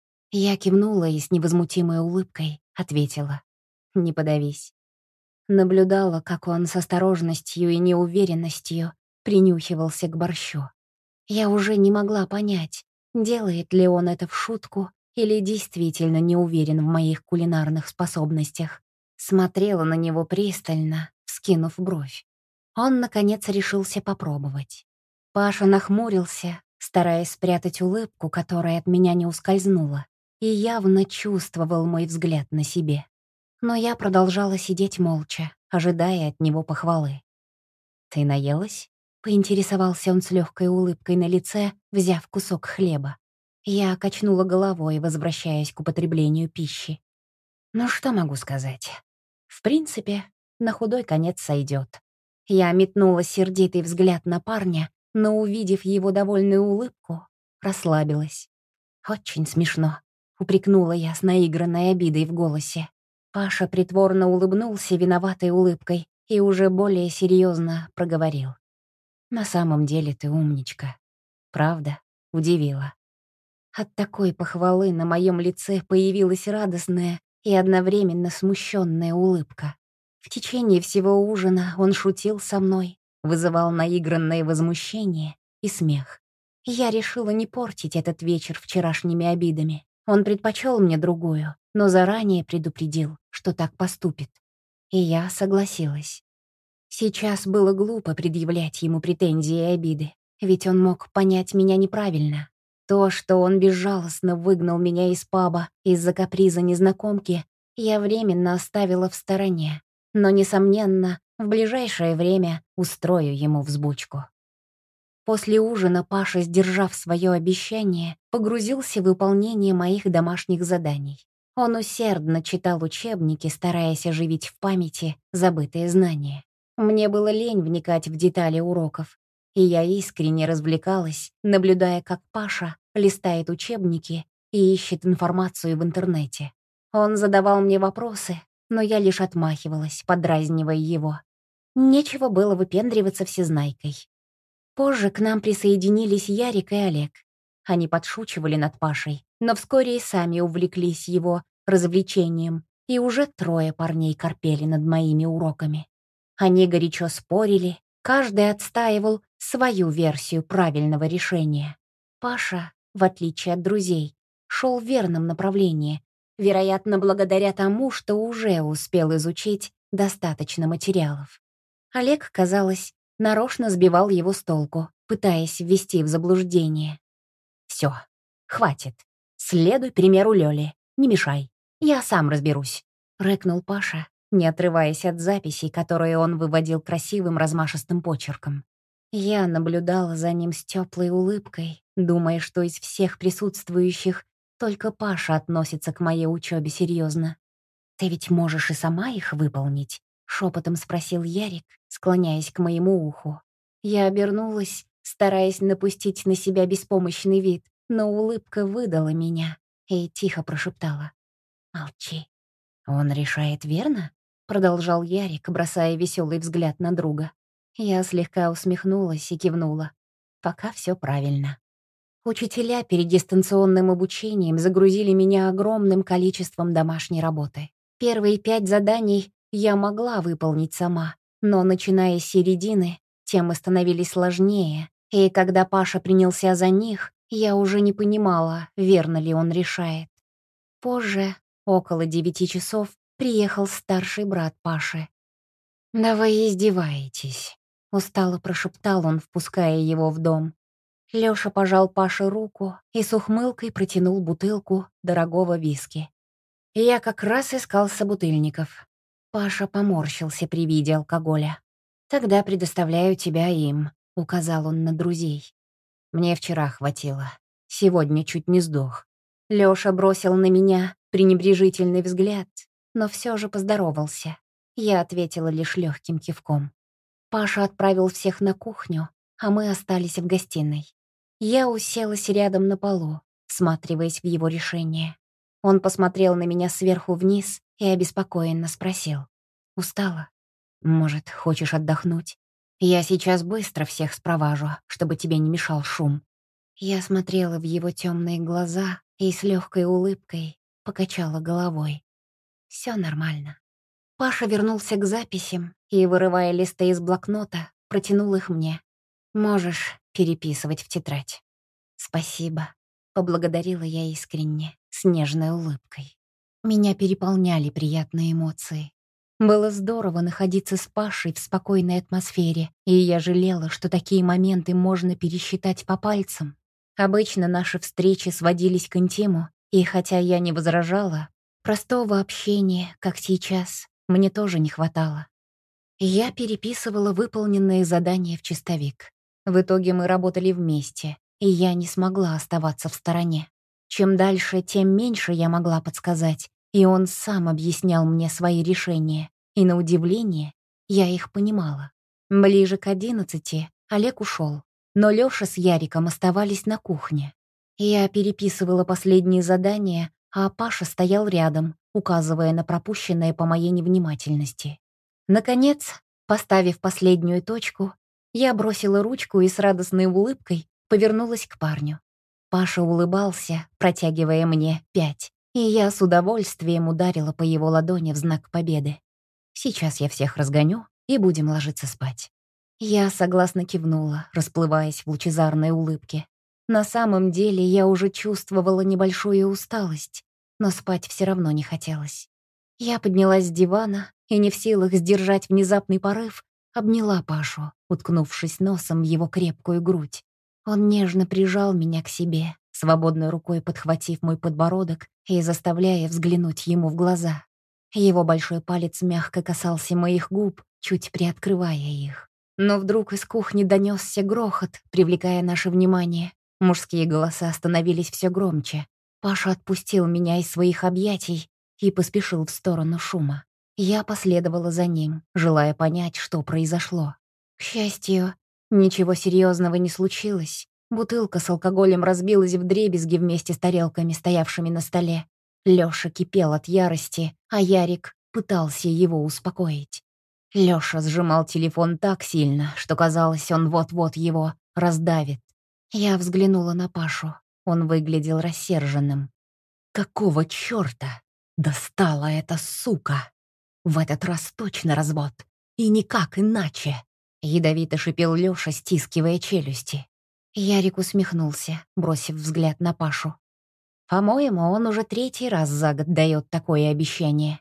Я кивнула и с невозмутимой улыбкой ответила: «Не подавись». Наблюдала, как он с осторожностью и неуверенностью принюхивался к борщу. Я уже не могла понять, делает ли он это в шутку или действительно не уверен в моих кулинарных способностях. Смотрела на него пристально, вскинув бровь. Он, наконец, решился попробовать. Паша нахмурился, стараясь спрятать улыбку, которая от меня не ускользнула, и явно чувствовал мой взгляд на себе. Но я продолжала сидеть молча, ожидая от него похвалы. «Ты наелась?» — поинтересовался он с легкой улыбкой на лице, взяв кусок хлеба. Я качнула головой, возвращаясь к употреблению пищи. «Ну что могу сказать? В принципе, на худой конец сойдет». Я метнула сердитый взгляд на парня, но, увидев его довольную улыбку, расслабилась. «Очень смешно», — упрекнула я с наигранной обидой в голосе. Паша притворно улыбнулся виноватой улыбкой и уже более серьезно проговорил. «На самом деле ты умничка. Правда?» — удивила. От такой похвалы на моем лице появилась радостная и одновременно смущенная улыбка. В течение всего ужина он шутил со мной, вызывал наигранное возмущение и смех. Я решила не портить этот вечер вчерашними обидами. Он предпочел мне другую, но заранее предупредил, что так поступит. И я согласилась. Сейчас было глупо предъявлять ему претензии и обиды, ведь он мог понять меня неправильно. То, что он безжалостно выгнал меня из паба из-за каприза незнакомки, я временно оставила в стороне, но, несомненно, в ближайшее время устрою ему взбучку. После ужина Паша, сдержав свое обещание, погрузился в выполнение моих домашних заданий. Он усердно читал учебники, стараясь оживить в памяти забытые знания. Мне было лень вникать в детали уроков, и я искренне развлекалась, наблюдая, как Паша листает учебники и ищет информацию в интернете. Он задавал мне вопросы, но я лишь отмахивалась, подразнивая его. Нечего было выпендриваться всезнайкой. Позже к нам присоединились Ярик и Олег. Они подшучивали над Пашей, но вскоре и сами увлеклись его развлечением, и уже трое парней корпели над моими уроками. Они горячо спорили, каждый отстаивал свою версию правильного решения. Паша, в отличие от друзей, шел в верном направлении, вероятно, благодаря тому, что уже успел изучить достаточно материалов. Олег, казалось, нарочно сбивал его с толку, пытаясь ввести в заблуждение. «Все, хватит. Следуй примеру Лёли. Не мешай. Я сам разберусь», — рыкнул Паша, не отрываясь от записей, которые он выводил красивым размашистым почерком. Я наблюдала за ним с теплой улыбкой, думая, что из всех присутствующих только Паша относится к моей учебе серьезно. «Ты ведь можешь и сама их выполнить?» — шепотом спросил Ярик, склоняясь к моему уху. Я обернулась, стараясь напустить на себя беспомощный вид, но улыбка выдала меня и тихо прошептала: «Молчи». «Он решает верно?» — продолжал Ярик, бросая веселый взгляд на друга. Я слегка усмехнулась и кивнула. Пока все правильно. Учителя перед дистанционным обучением загрузили меня огромным количеством домашней работы. Первые пять заданий я могла выполнить сама, но, начиная с середины, темы становились сложнее, и когда Паша принялся за них, я уже не понимала, верно ли он решает. Позже, около девяти часов, приехал старший брат Паши. «Да вы издеваетесь», — устало прошептал он, впуская его в дом. Лёша пожал Паше руку и с ухмылкой протянул бутылку дорогого виски. Я как раз искал собутыльников. Паша поморщился при виде алкоголя. «Тогда предоставляю тебя им», — указал он на друзей. «Мне вчера хватило. Сегодня чуть не сдох». Лёша бросил на меня пренебрежительный взгляд, но все же поздоровался. Я ответила лишь легким кивком. Паша отправил всех на кухню, а мы остались в гостиной. Я уселась рядом на полу, всматриваясь в его решение. Он посмотрел на меня сверху вниз и обеспокоенно спросил. «Устала? Может, хочешь отдохнуть? Я сейчас быстро всех спроважу, чтобы тебе не мешал шум». Я смотрела в его темные глаза и с легкой улыбкой покачала головой. Все нормально. Паша вернулся к записям и, вырывая листы из блокнота, протянул их мне. «Можешь переписывать в тетрадь». «Спасибо», — поблагодарила я искренне, с нежной улыбкой. Меня переполняли приятные эмоции. Было здорово находиться с Пашей в спокойной атмосфере, и я жалела, что такие моменты можно пересчитать по пальцам. Обычно наши встречи сводились к интиму, и хотя я не возражала, простого общения, как сейчас, мне тоже не хватало. Я переписывала выполненные задания в чистовик. В итоге мы работали вместе, и я не смогла оставаться в стороне. Чем дальше, тем меньше я могла подсказать, и он сам объяснял мне свои решения, и, на удивление, я их понимала. Ближе к одиннадцати Олег ушел, но Лёша с Яриком оставались на кухне. Я переписывала последние задания, а Паша стоял рядом, указывая на пропущенное по моей невнимательности. Наконец, поставив последнюю точку, я бросила ручку и с радостной улыбкой повернулась к парню. Паша улыбался, протягивая мне пять, и я с удовольствием ударила по его ладони в знак победы. Сейчас я всех разгоню, и будем ложиться спать. Я согласно кивнула, расплываясь в лучезарной улыбке. На самом деле я уже чувствовала небольшую усталость, но спать все равно не хотелось. Я поднялась с дивана и, не в силах сдержать внезапный порыв, обняла Пашу, уткнувшись носом в его крепкую грудь. Он нежно прижал меня к себе, свободной рукой подхватив мой подбородок и заставляя взглянуть ему в глаза. Его большой палец мягко касался моих губ, чуть приоткрывая их. Но вдруг из кухни донесся грохот, привлекая наше внимание. Мужские голоса становились все громче. Паша отпустил меня из своих объятий и поспешил в сторону шума. Я последовала за ним, желая понять, что произошло. К счастью, ничего серьезного не случилось. Бутылка с алкоголем разбилась вдребезги вместе с тарелками, стоявшими на столе. Лёша кипел от ярости, а Ярик пытался его успокоить. Лёша сжимал телефон так сильно, что казалось, он вот-вот его раздавит. Я взглянула на Пашу. Он выглядел рассерженным. «Какого чёрта достала эта сука? В этот раз точно развод. И никак иначе!» Ядовито шипел Лёша, стискивая челюсти. Ярик усмехнулся, бросив взгляд на Пашу. «По-моему, он уже третий раз за год дает такое обещание.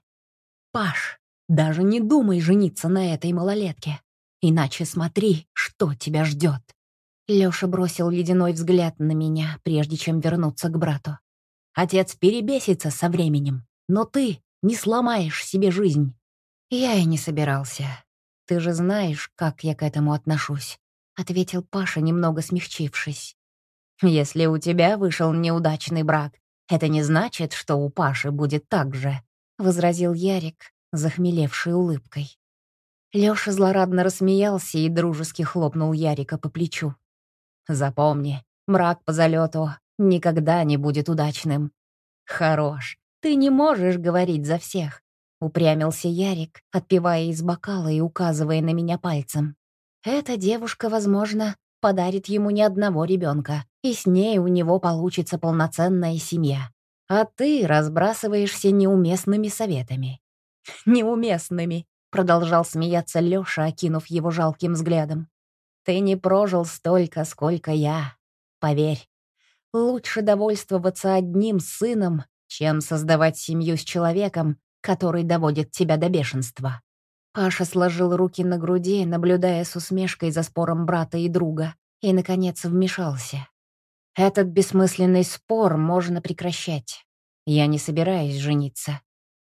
Паш, даже не думай жениться на этой малолетке. Иначе смотри, что тебя ждет. Лёша бросил ледяной взгляд на меня, прежде чем вернуться к брату. «Отец перебесится со временем, но ты не сломаешь себе жизнь». «Я и не собирался. Ты же знаешь, как я к этому отношусь», — ответил Паша, немного смягчившись. «Если у тебя вышел неудачный брак, это не значит, что у Паши будет так же», — возразил Ярик, захмелевший улыбкой. Лёша злорадно рассмеялся и дружески хлопнул Ярика по плечу. «Запомни, брак по залету никогда не будет удачным». «Хорош, ты не можешь говорить за всех», — упрямился Ярик, отпивая из бокала и указывая на меня пальцем. «Эта девушка, возможно, подарит ему не одного ребенка, и с ней у него получится полноценная семья. А ты разбрасываешься неуместными советами». «Неуместными», — продолжал смеяться Лёша, окинув его жалким взглядом. «Ты не прожил столько, сколько я. Поверь, лучше довольствоваться одним сыном, чем создавать семью с человеком, который доводит тебя до бешенства». Паша сложил руки на груди, наблюдая с усмешкой за спором брата и друга, и, наконец, вмешался. «Этот бессмысленный спор можно прекращать. Я не собираюсь жениться.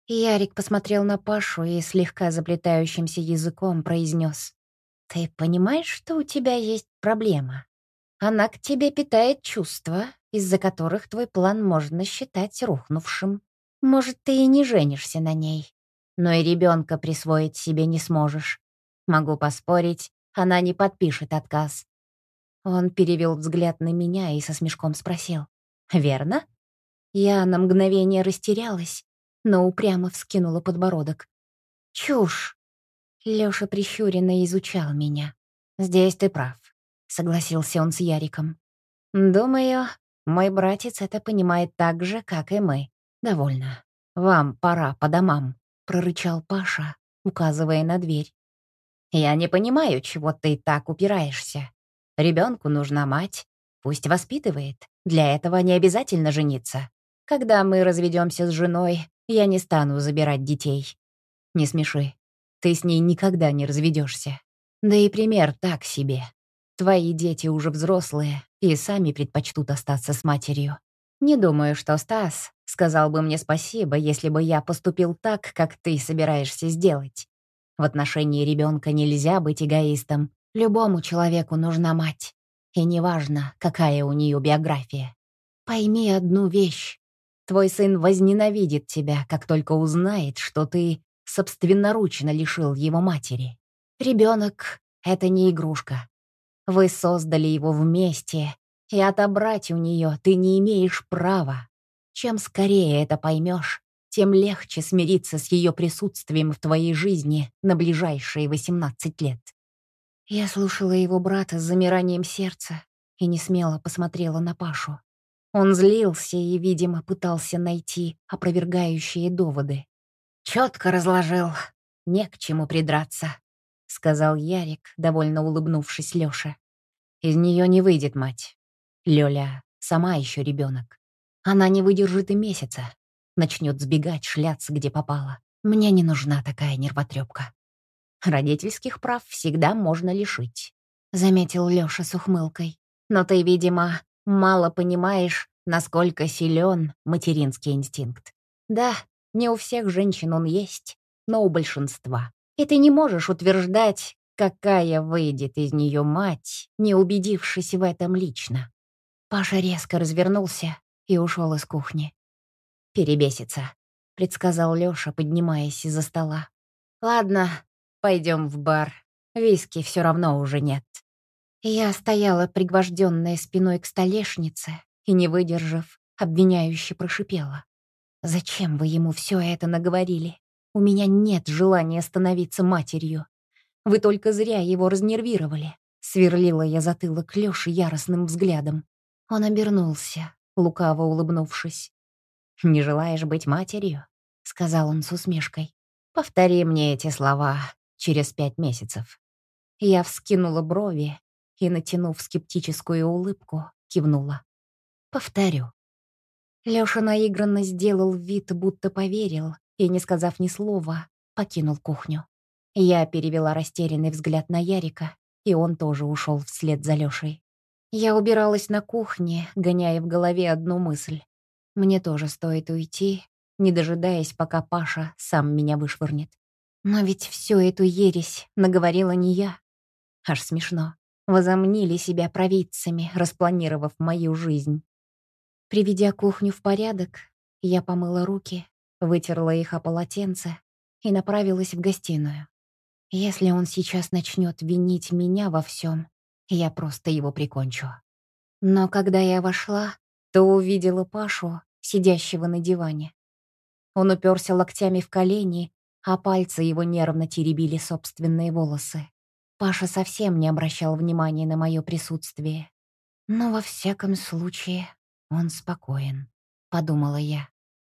Ярик посмотрел на Пашу и слегка заплетающимся языком произнес: «Ты понимаешь, что у тебя есть проблема? Она к тебе питает чувства, из-за которых твой план можно считать рухнувшим. Может, ты и не женишься на ней, но и ребенка присвоить себе не сможешь. Могу поспорить, она не подпишет отказ». Он перевел взгляд на меня и со смешком спросил: «Верно?» Я на мгновение растерялась, но упрямо вскинула подбородок. «Чушь!» Лёша прищуренно изучал меня. «Здесь ты прав», — согласился он с Яриком. «Думаю, мой братец это понимает так же, как и мы. Довольно. Вам пора по домам», — прорычал Паша, указывая на дверь. «Я не понимаю, чего ты так упираешься. Ребенку нужна мать, пусть воспитывает. Для этого не обязательно жениться. Когда мы разведемся с женой, я не стану забирать детей. Не смеши. Ты с ней никогда не разведешься. Да и пример так себе. Твои дети уже взрослые и сами предпочтут остаться с матерью. Не думаю, что Стас сказал бы мне спасибо, если бы я поступил так, как ты собираешься сделать. В отношении ребенка нельзя быть эгоистом. Любому человеку нужна мать. И неважно, какая у нее биография. Пойми одну вещь. Твой сын возненавидит тебя, как только узнает, что ты собственноручно лишил его матери. Ребенок — это не игрушка. Вы создали его вместе, и отобрать у нее ты не имеешь права. Чем скорее это поймешь, тем легче смириться с ее присутствием в твоей жизни на ближайшие восемнадцать лет. Я слушала его брата с замиранием сердца и не смело посмотрела на Пашу. Он злился и, видимо, пытался найти опровергающие доводы. «Четко разложил. Не к чему придраться», — сказал Ярик, довольно улыбнувшись Лёше. «Из нее не выйдет мать. Лёля сама еще ребенок. Она не выдержит и месяца. Начнет сбегать, шляться, где попало. Мне не нужна такая нервотрепка. Родительских прав всегда можно лишить», — заметил Лёша с ухмылкой. «Но ты, видимо, мало понимаешь, насколько силен материнский инстинкт. Да, не у всех женщин он есть, но у большинства. И ты не можешь утверждать, какая выйдет из нее мать, не убедившись в этом лично». Паша резко развернулся и ушел из кухни. «Перебесится», — предсказал Лёша, поднимаясь из-за стола. «Ладно, пойдем в бар. Виски все равно уже нет». Я стояла, пригвожденная спиной к столешнице, и, не выдержав, обвиняюще прошипела: «Зачем вы ему все это наговорили? У меня нет желания становиться матерью. Вы только зря его разнервировали», — сверлила я затылок Лёши яростным взглядом. Он обернулся, лукаво улыбнувшись. «Не желаешь быть матерью?» — сказал он с усмешкой. «Повтори мне эти слова через пять месяцев». Я вскинула брови и, натянув скептическую улыбку, кивнула. «Повторю». Лёша наигранно сделал вид, будто поверил, и, не сказав ни слова, покинул кухню. Я перевела растерянный взгляд на Ярика, и он тоже ушел вслед за Лёшей. Я убиралась на кухне, гоняя в голове одну мысль. Мне тоже стоит уйти, не дожидаясь, пока Паша сам меня вышвырнет. Но ведь всю эту ересь наговорила не я. Аж смешно. Возомнили себя провидцами, распланировав мою жизнь. Приведя кухню в порядок, я помыла руки, вытерла их о полотенце и направилась в гостиную. Если он сейчас начнет винить меня во всем, я просто его прикончу. Но когда я вошла, то увидела Пашу, сидящего на диване. Он уперся локтями в колени, а пальцы его нервно теребили собственные волосы. Паша совсем не обращал внимания на мое присутствие. «Но во всяком случае он спокоен», — подумала я.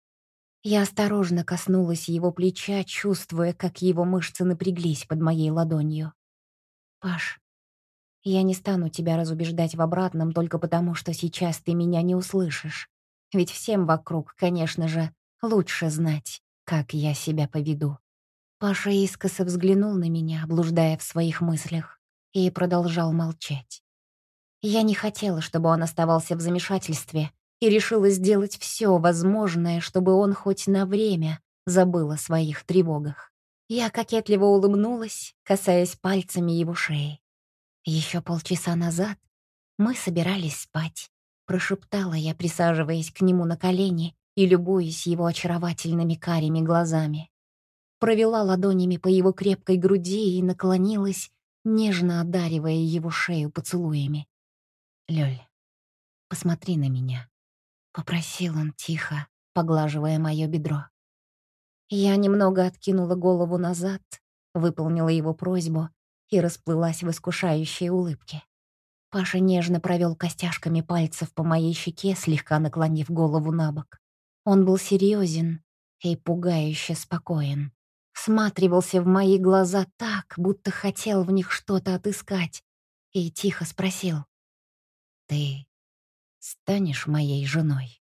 Я осторожно коснулась его плеча, чувствуя, как его мышцы напряглись под моей ладонью. «Паш, я не стану тебя разубеждать в обратном только потому, что сейчас ты меня не услышишь. Ведь всем вокруг, конечно же, лучше знать, как я себя поведу». Паша искоса взглянул на меня, блуждая в своих мыслях, и продолжал молчать. Я не хотела, чтобы он оставался в замешательстве, и решила сделать все возможное, чтобы он хоть на время забыл о своих тревогах. Я кокетливо улыбнулась, касаясь пальцами его шеи. Еще полчаса назад мы собирались спать, прошептала я, присаживаясь к нему на колени и любуясь его очаровательными карими глазами. Провела ладонями по его крепкой груди и наклонилась, нежно одаривая его шею поцелуями. «Лёль, посмотри на меня», — попросил он тихо, поглаживая мое бедро. Я немного откинула голову назад, выполнила его просьбу и расплылась в искушающей улыбке. Паша нежно провел костяшками пальцев по моей щеке, слегка наклонив голову на бок. Он был серьезен и пугающе спокоен. Всматривался в мои глаза так, будто хотел в них что-то отыскать, и тихо спросил: «Ты станешь моей женой?»